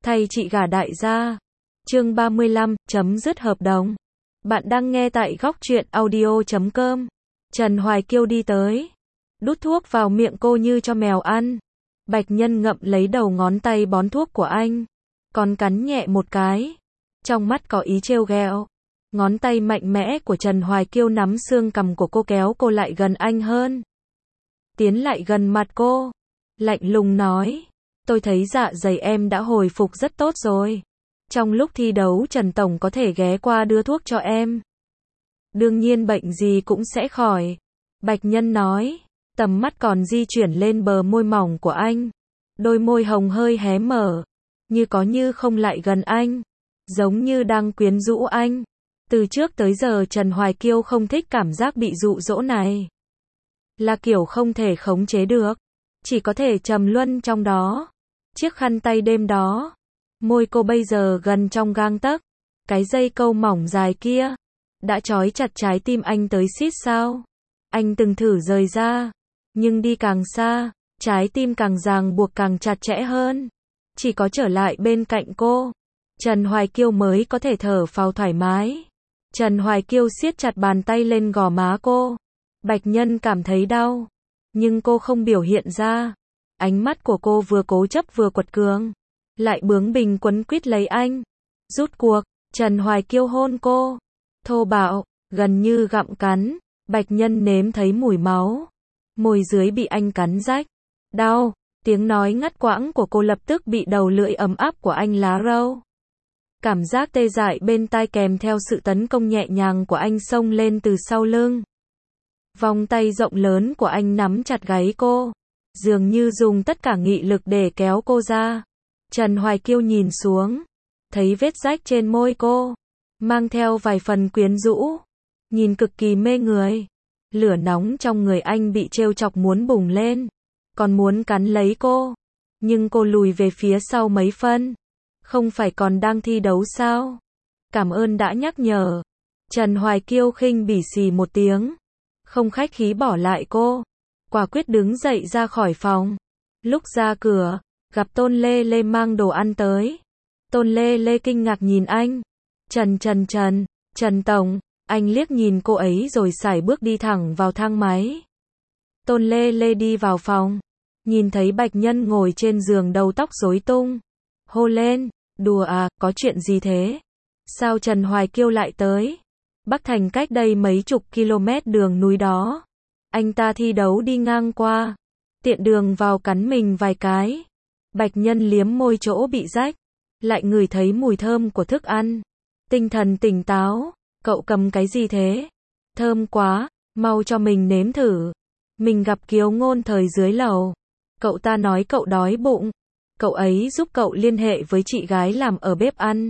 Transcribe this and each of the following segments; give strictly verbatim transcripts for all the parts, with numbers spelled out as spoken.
Thay chị gả đại gia. Chương ba mươi lăm, chấm dứt hợp đồng. Bạn đang nghe tại góc truyện audio chấm com. Trần Hoài Kiêu đi tới, đút thuốc vào miệng cô như cho mèo ăn. Bạch Nhân ngậm lấy đầu ngón tay bón thuốc của anh, còn cắn nhẹ một cái. Trong mắt có ý trêu ghẹo. Ngón tay mạnh mẽ của Trần Hoài Kiêu nắm xương cằm của cô kéo cô lại gần anh hơn. Tiến lại gần mặt cô, lạnh lùng nói, tôi thấy dạ dày em đã hồi phục rất tốt rồi. Trong lúc thi đấu Trần Tổng có thể ghé qua đưa thuốc cho em. Đương nhiên bệnh gì cũng sẽ khỏi. Bạch Nhân nói, tầm mắt còn di chuyển lên bờ môi mỏng của anh. Đôi môi hồng hơi hé mở, như có như không lại gần anh, giống như đang quyến rũ anh. Từ trước tới giờ Trần Hoài Kiêu không thích cảm giác bị dụ dỗ này. Là kiểu không thể khống chế được, chỉ có thể trầm luân trong đó. Chiếc khăn tay đêm đó, môi cô bây giờ gần trong gang tấc. Cái dây câu mỏng dài kia đã trói chặt trái tim anh tới xít sao. Anh từng thử rời ra, nhưng đi càng xa, trái tim càng ràng buộc càng chặt chẽ hơn. Chỉ có trở lại bên cạnh cô, Trần Hoài Kiêu mới có thể thở phào thoải mái. Trần Hoài Kiêu siết chặt bàn tay lên gò má cô. Bạch Nhân cảm thấy đau, nhưng cô không biểu hiện ra. Ánh mắt của cô vừa cố chấp vừa quật cường, lại bướng bỉnh quấn quýt lấy anh. Rút cuộc, Trần Hoài Kiêu hôn cô, thô bạo, gần như gặm cắn. Bạch Nhân nếm thấy mùi máu, môi dưới bị anh cắn rách. Đau, tiếng nói ngắt quãng của cô lập tức bị đầu lưỡi ấm áp của anh lá râu. Cảm giác tê dại bên tai kèm theo sự tấn công nhẹ nhàng của anh xông lên từ sau lưng. Vòng tay rộng lớn của anh nắm chặt gáy cô, dường như dùng tất cả nghị lực để kéo cô ra. Trần Hoài Kiêu nhìn xuống, thấy vết rách trên môi cô, mang theo vài phần quyến rũ, nhìn cực kỳ mê người. Lửa nóng trong người anh bị trêu chọc muốn bùng lên, còn muốn cắn lấy cô, nhưng cô lùi về phía sau mấy phân. Không phải còn đang thi đấu sao? Cảm ơn đã nhắc nhở. Trần Hoài Kiêu khinh bỉ xì một tiếng, không khách khí bỏ lại cô, quả quyết đứng dậy ra khỏi phòng. Lúc ra cửa, gặp Tôn Lê Lê mang đồ ăn tới. Tôn Lê Lê kinh ngạc nhìn anh. Trần Trần Trần, Trần Tổng. Anh liếc nhìn cô ấy rồi sải bước đi thẳng vào thang máy. Tôn Lê Lê đi vào phòng, nhìn thấy Bạch Nhân ngồi trên giường đầu tóc rối tung. Hô lên, đùa à, có chuyện gì thế? Sao Trần Hoài Kiêu lại tới? Bắc Thành cách đây mấy chục km đường núi đó. Anh ta thi đấu đi ngang qua, tiện đường vào cắn mình vài cái. Bạch Nhân liếm môi chỗ bị rách, lại ngửi thấy mùi thơm của thức ăn. Tinh thần tỉnh táo, cậu cầm cái gì thế? Thơm quá, mau cho mình nếm thử. Mình gặp Kiều Ngôn thời dưới lầu. Cậu ta nói cậu đói bụng. Cậu ấy giúp cậu liên hệ với chị gái làm ở bếp ăn.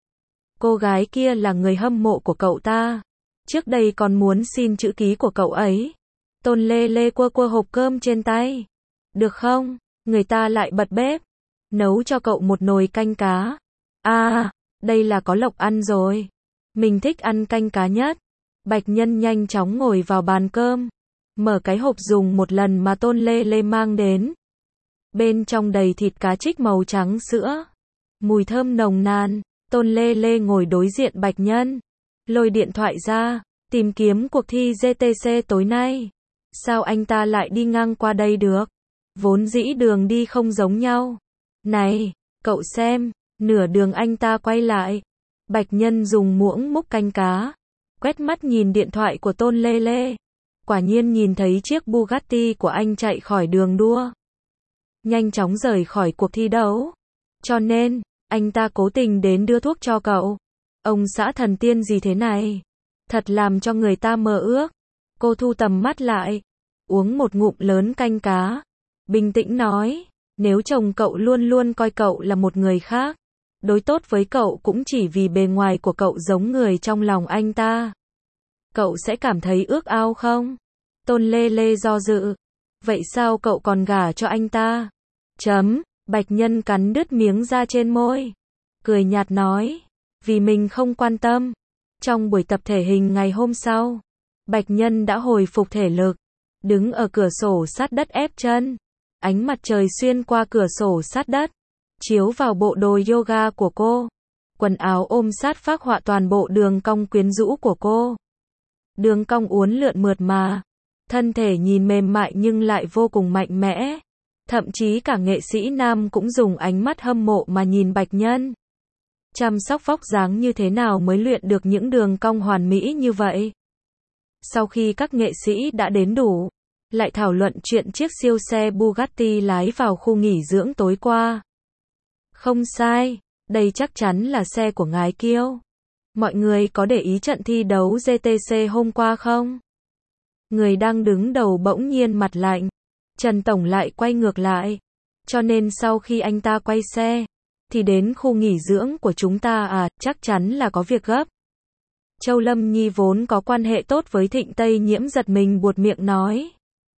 Cô gái kia là người hâm mộ của cậu ta. Trước đây còn muốn xin chữ ký của cậu ấy. Tôn Lê Lê quơ quơ hộp cơm trên tay. Được không? Người ta lại bật bếp, nấu cho cậu một nồi canh cá. À, đây là có lộc ăn rồi. Mình thích ăn canh cá nhất. Bạch Nhân nhanh chóng ngồi vào bàn cơm, mở cái hộp dùng một lần mà Tôn Lê Lê mang đến. Bên trong đầy thịt cá trích màu trắng sữa, mùi thơm nồng nàn. Tôn Lê Lê ngồi đối diện Bạch Nhân, lôi điện thoại ra, tìm kiếm cuộc thi giê tê xê tối nay. Sao anh ta lại đi ngang qua đây được? Vốn dĩ đường đi không giống nhau. Này, cậu xem, nửa đường anh ta quay lại. Bạch Nhân dùng muỗng múc canh cá, quét mắt nhìn điện thoại của Tôn Lê Lê. Quả nhiên nhìn thấy chiếc Bugatti của anh chạy khỏi đường đua, nhanh chóng rời khỏi cuộc thi đấu. Cho nên, anh ta cố tình đến đưa thuốc cho cậu. Ông xã thần tiên gì thế này? Thật làm cho người ta mơ ước. Cô thu tầm mắt lại, uống một ngụm lớn canh cá, bình tĩnh nói, nếu chồng cậu luôn luôn coi cậu là một người khác, đối tốt với cậu cũng chỉ vì bề ngoài của cậu giống người trong lòng anh ta, cậu sẽ cảm thấy ước ao không? Tôn Lê Lê do dự. Vậy sao cậu còn gả cho anh ta? Chấm. Bạch Nhân cắn đứt miếng da trên môi, cười nhạt nói, vì mình không quan tâm. Trong buổi tập thể hình ngày hôm sau, Bạch Nhân đã hồi phục thể lực, đứng ở cửa sổ sát đất ép chân. Ánh mặt trời xuyên qua cửa sổ sát đất, chiếu vào bộ đồ yoga của cô. Quần áo ôm sát phác họa toàn bộ đường cong quyến rũ của cô. Đường cong uốn lượn mượt mà. Thân thể nhìn mềm mại nhưng lại vô cùng mạnh mẽ. Thậm chí cả nghệ sĩ nam cũng dùng ánh mắt hâm mộ mà nhìn Bạch Nhân. Chăm sóc vóc dáng như thế nào mới luyện được những đường cong hoàn mỹ như vậy? Sau khi các nghệ sĩ đã đến đủ, lại thảo luận chuyện chiếc siêu xe Bugatti lái vào khu nghỉ dưỡng tối qua. Không sai, đây chắc chắn là xe của Ngái Kiêu. Mọi người có để ý trận thi đấu giê tê xê hôm qua không? Người đang đứng đầu bỗng nhiên mặt lạnh. Trần Tổng lại quay ngược lại. Cho nên sau khi anh ta quay xe, thì đến khu nghỉ dưỡng của chúng ta à, chắc chắn là có việc gấp. Châu Lâm Nhi vốn có quan hệ tốt với Thịnh Tây Nhiễm giật mình buột miệng nói.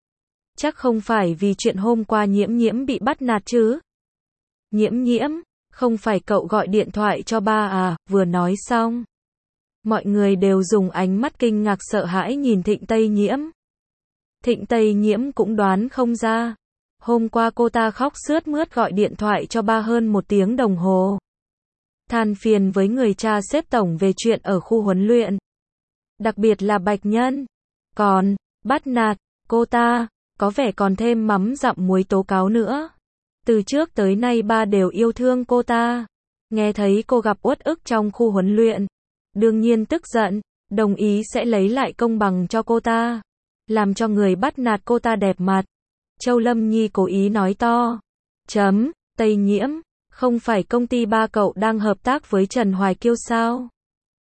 Chắc không phải vì chuyện hôm qua Nhiễm Nhiễm bị bắt nạt chứ? Nhiễm Nhiễm, không phải cậu gọi điện thoại cho ba à? Vừa nói xong, mọi người đều dùng ánh mắt kinh ngạc sợ hãi nhìn Thịnh Tây Nhiễm. Thịnh Tây Nhiễm cũng đoán không ra. Hôm qua cô ta khóc sướt mướt gọi điện thoại cho ba hơn một tiếng đồng hồ. Than phiền với người cha xếp tổng về chuyện ở khu huấn luyện. Đặc biệt là Bạch Nhân. Còn, bắt nạt, cô ta, có vẻ còn thêm mắm dặm muối tố cáo nữa. Từ trước tới nay ba đều yêu thương cô ta. Nghe thấy cô gặp uất ức trong khu huấn luyện. Đương nhiên tức giận, đồng ý sẽ lấy lại công bằng cho cô ta. Làm cho người bắt nạt cô ta đẹp mặt. Châu Lâm Nhi cố ý nói to. Chấm, Tây Nhiễm, không phải công ty ba cậu đang hợp tác với Trần Hoài Kiêu sao?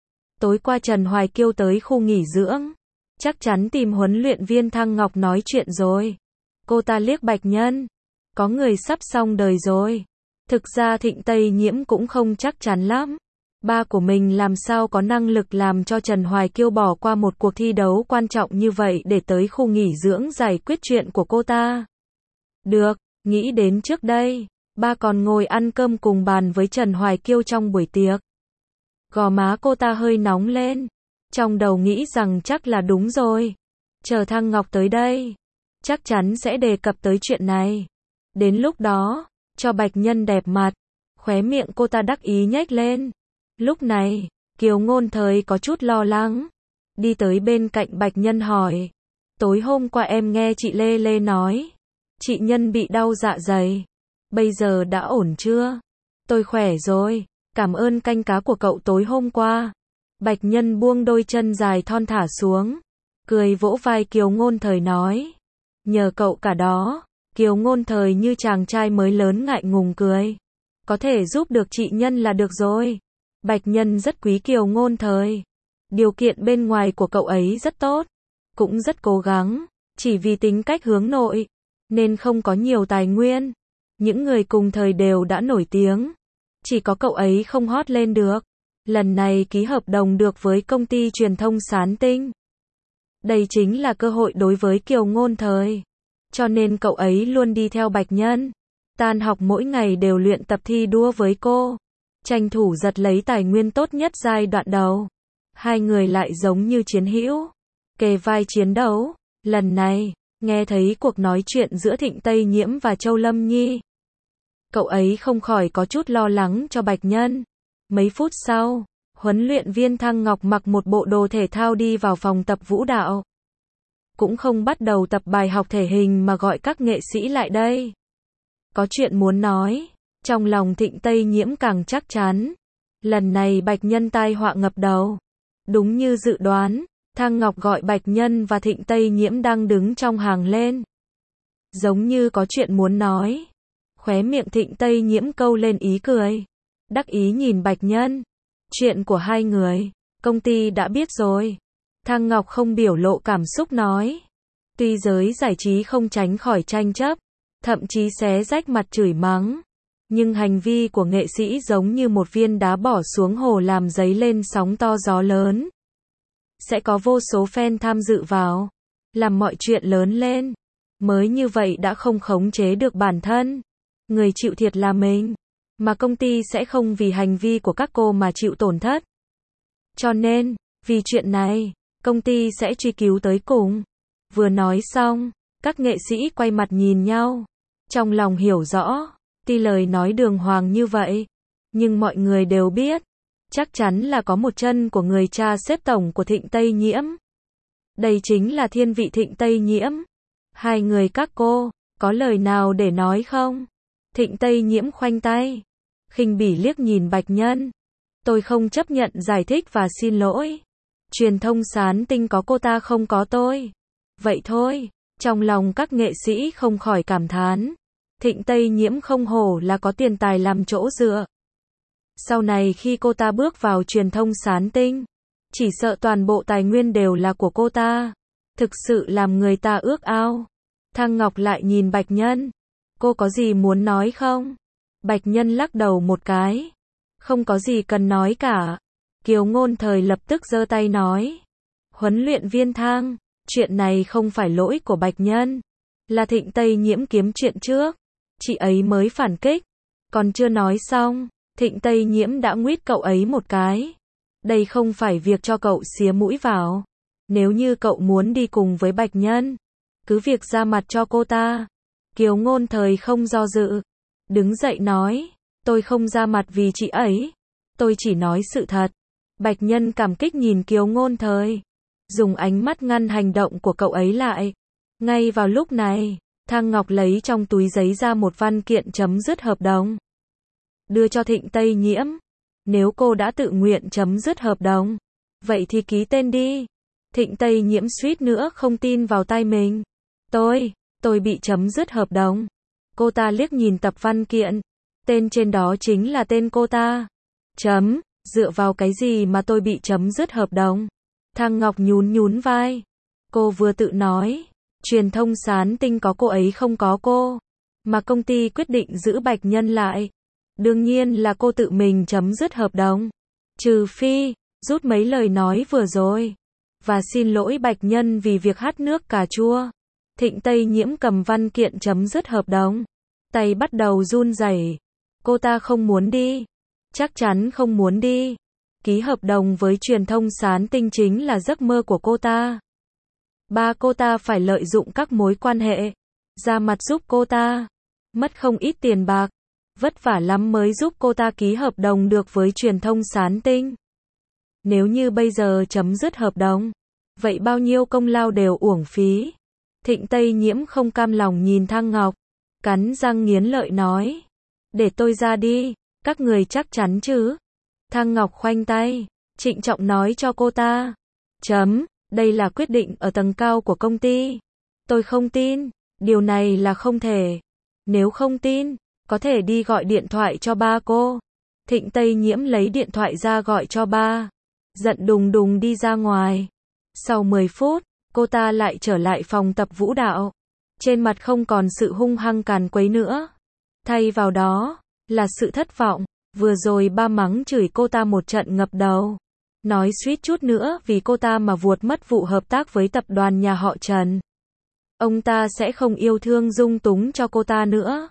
Tối qua Trần Hoài Kiêu tới khu nghỉ dưỡng. Chắc chắn tìm huấn luyện viên Thăng Ngọc nói chuyện rồi. Cô ta liếc Bạch Nhân. Có người sắp xong đời rồi. Thực ra Thịnh Tây Nhiễm cũng không chắc chắn lắm. Ba của mình làm sao có năng lực làm cho Trần Hoài Kiêu bỏ qua một cuộc thi đấu quan trọng như vậy để tới khu nghỉ dưỡng giải quyết chuyện của cô ta. Được, nghĩ đến trước đây, ba còn ngồi ăn cơm cùng bàn với Trần Hoài Kiêu trong buổi tiệc. Gò má cô ta hơi nóng lên. Trong đầu nghĩ rằng chắc là đúng rồi. Chờ Thăng Ngọc tới đây, chắc chắn sẽ đề cập tới chuyện này. Đến lúc đó, cho Bạch Nhân đẹp mặt. Khóe miệng cô ta đắc ý nhếch lên. Lúc này, Kiều Ngôn Thời có chút lo lắng. Đi tới bên cạnh Bạch Nhân hỏi. Tối hôm qua em nghe chị Lê Lê nói. Chị Nhân bị đau dạ dày. Bây giờ đã ổn chưa? Tôi khỏe rồi. Cảm ơn canh cá của cậu tối hôm qua. Bạch Nhân buông đôi chân dài thon thả xuống. Cười vỗ vai Kiều Ngôn Thời nói. Nhờ cậu cả đó. Kiều Ngôn Thời như chàng trai mới lớn ngại ngùng cười. Có thể giúp được chị Nhân là được rồi. Bạch Nhân rất quý Kiều Ngôn Thời. Điều kiện bên ngoài của cậu ấy rất tốt. Cũng rất cố gắng. Chỉ vì tính cách hướng nội. Nên không có nhiều tài nguyên. Những người cùng thời đều đã nổi tiếng. Chỉ có cậu ấy không hot lên được. Lần này ký hợp đồng được với công ty truyền thông Sán Tinh. Đây chính là cơ hội đối với Kiều Ngôn Thời. Cho nên cậu ấy luôn đi theo Bạch Nhân. Tan học mỗi ngày đều luyện tập thi đua với cô. Tranh thủ giật lấy tài nguyên tốt nhất giai đoạn đầu. Hai người lại giống như chiến hữu. Kề vai chiến đấu. Lần này, nghe thấy cuộc nói chuyện giữa Thịnh Tây Nhiễm và Châu Lâm Nhi. Cậu ấy không khỏi có chút lo lắng cho Bạch Nhân. Mấy phút sau, huấn luyện viên Thăng Ngọc mặc một bộ đồ thể thao đi vào phòng tập vũ đạo. Cũng không bắt đầu tập bài học thể hình mà gọi các nghệ sĩ lại đây. Có chuyện muốn nói. Trong lòng Thịnh Tây Nhiễm càng chắc chắn. Lần này Bạch Nhân tai họa ngập đầu. Đúng như dự đoán, Thăng Ngọc gọi Bạch Nhân và Thịnh Tây Nhiễm đang đứng trong hàng lên. Giống như có chuyện muốn nói. Khóe miệng Thịnh Tây Nhiễm câu lên ý cười. Đắc ý nhìn Bạch Nhân. Chuyện của hai người, công ty đã biết rồi. Thăng Ngọc không biểu lộ cảm xúc nói. Tuy giới giải trí không tránh khỏi tranh chấp, thậm chí xé rách mặt chửi mắng. Nhưng hành vi của nghệ sĩ giống như một viên đá bỏ xuống hồ làm dấy lên sóng to gió lớn. Sẽ có vô số fan tham dự vào. Làm mọi chuyện lớn lên. Mới như vậy đã không khống chế được bản thân. Người chịu thiệt là mình. Mà công ty sẽ không vì hành vi của các cô mà chịu tổn thất. Cho nên, vì chuyện này, công ty sẽ truy cứu tới cùng. Vừa nói xong, các nghệ sĩ quay mặt nhìn nhau. Trong lòng hiểu rõ, Tuy lời nói đường hoàng như vậy, nhưng mọi người đều biết, chắc chắn là có một chân của người cha xếp tổng của Thịnh Tây Nhiễm. Đây chính là thiên vị Thịnh Tây Nhiễm. Hai người các cô, có lời nào để nói không? Thịnh Tây Nhiễm khoanh tay, khinh bỉ liếc nhìn Bạch Nhân. Tôi không chấp nhận giải thích và xin lỗi. Truyền thông Sán Tinh có cô ta không có tôi. Vậy thôi, trong lòng các nghệ sĩ không khỏi cảm thán. Thịnh Tây Nhiễm không hổ là có tiền tài làm chỗ dựa. Sau này khi cô ta bước vào truyền thông Sán Tinh, chỉ sợ toàn bộ tài nguyên đều là của cô ta. Thực sự làm người ta ước ao. Thang Ngọc lại nhìn Bạch Nhân. Cô có gì muốn nói không? Bạch Nhân lắc đầu một cái. Không có gì cần nói cả. Kiều Ngôn Thời lập tức giơ tay nói. Huấn luyện viên Thang, chuyện này không phải lỗi của Bạch Nhân. Là Thịnh Tây Nhiễm kiếm chuyện trước. Chị ấy mới phản kích. Còn chưa nói xong, Thịnh Tây Nhiễm đã nguyết cậu ấy một cái. Đây không phải việc cho cậu xía mũi vào. Nếu như cậu muốn đi cùng với Bạch Nhân, cứ việc ra mặt cho cô ta. Kiều Ngôn Thời không do dự. Đứng dậy nói, tôi không ra mặt vì chị ấy. Tôi chỉ nói sự thật. Bạch Nhân cảm kích nhìn Kiều Ngôn Thời, dùng ánh mắt ngăn hành động của cậu ấy lại. Ngay vào lúc này, Thang Ngọc lấy trong túi giấy ra một văn kiện chấm dứt hợp đồng. Đưa cho Thịnh Tây Nhiễm. Nếu cô đã tự nguyện chấm dứt hợp đồng, vậy thì ký tên đi. Thịnh Tây Nhiễm suýt nữa không tin vào tay mình. Tôi, tôi bị chấm dứt hợp đồng. Cô ta liếc nhìn tập văn kiện. Tên trên đó chính là tên cô ta. Chấm, dựa vào cái gì mà tôi bị chấm dứt hợp đồng? Thang Ngọc nhún nhún vai. Cô vừa tự nói, truyền thông Sán Tinh có cô ấy không có cô. Mà công ty quyết định giữ Bạch Nhân lại. Đương nhiên là cô tự mình chấm dứt hợp đồng. Trừ phi, rút mấy lời nói vừa rồi. Và xin lỗi Bạch Nhân vì việc hắt nước cà chua. Thịnh Tây Nhiễm cầm văn kiện chấm dứt hợp đồng. Tay bắt đầu run rẩy. Cô ta không muốn đi. Chắc chắn không muốn đi. Ký hợp đồng với truyền thông Sán Tinh chính là giấc mơ của cô ta. Ba cô ta phải lợi dụng các mối quan hệ. Ra mặt giúp cô ta. Mất không ít tiền bạc. Vất vả lắm mới giúp cô ta ký hợp đồng được với truyền thông Sán Tinh. Nếu như bây giờ chấm dứt hợp đồng, vậy bao nhiêu công lao đều uổng phí. Thịnh Tây Nhiễm không cam lòng nhìn Thang Ngọc, cắn răng nghiến lợi nói. Để tôi ra đi, các người chắc chắn chứ? Thang Ngọc khoanh tay, trịnh trọng nói cho cô ta. Chấm, đây là quyết định ở tầng cao của công ty. Tôi không tin, điều này là không thể. Nếu không tin, có thể đi gọi điện thoại cho ba cô. Thịnh Tây Nhiễm lấy điện thoại ra gọi cho ba. Giận đùng đùng đi ra ngoài. Sau mười phút, cô ta lại trở lại phòng tập vũ đạo. Trên mặt không còn sự hung hăng càn quấy nữa. Thay vào đó, là sự thất vọng. Vừa rồi ba mắng chửi cô ta một trận ngập đầu. Nói suýt chút nữa vì cô ta mà vuột mất vụ hợp tác với tập đoàn nhà họ Trần. Ông ta sẽ không yêu thương dung túng cho cô ta nữa.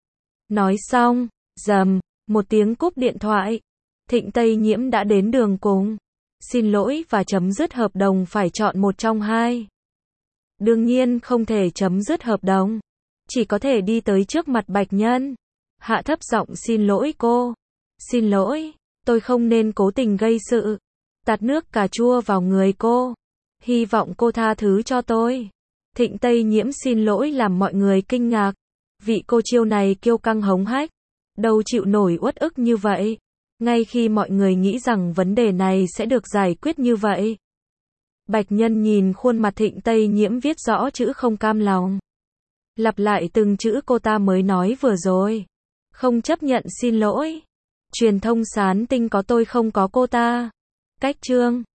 Nói xong, rầm, một tiếng cúp điện thoại. Thịnh Tây Nhiễm đã đến đường cùng. Xin lỗi và chấm dứt hợp đồng phải chọn một trong hai. Đương nhiên không thể chấm dứt hợp đồng. Chỉ có thể đi tới trước mặt Bạch Nhân. Hạ thấp giọng xin lỗi cô. Xin lỗi, tôi không nên cố tình gây sự. Tạt nước cà chua vào người cô. Hy vọng cô tha thứ cho tôi. Thịnh Tây Nhiễm xin lỗi làm mọi người kinh ngạc. Vị cô chiêu này kiêu căng hống hách. Đâu chịu nổi uất ức như vậy. Ngay khi mọi người nghĩ rằng vấn đề này sẽ được giải quyết như vậy. Bạch Nhân nhìn khuôn mặt Thịnh Tây Nhiễm viết rõ chữ không cam lòng. Lặp lại từng chữ cô ta mới nói vừa rồi. Không chấp nhận xin lỗi. Truyền thông Sán Tinh có tôi không có cô ta. Cách chương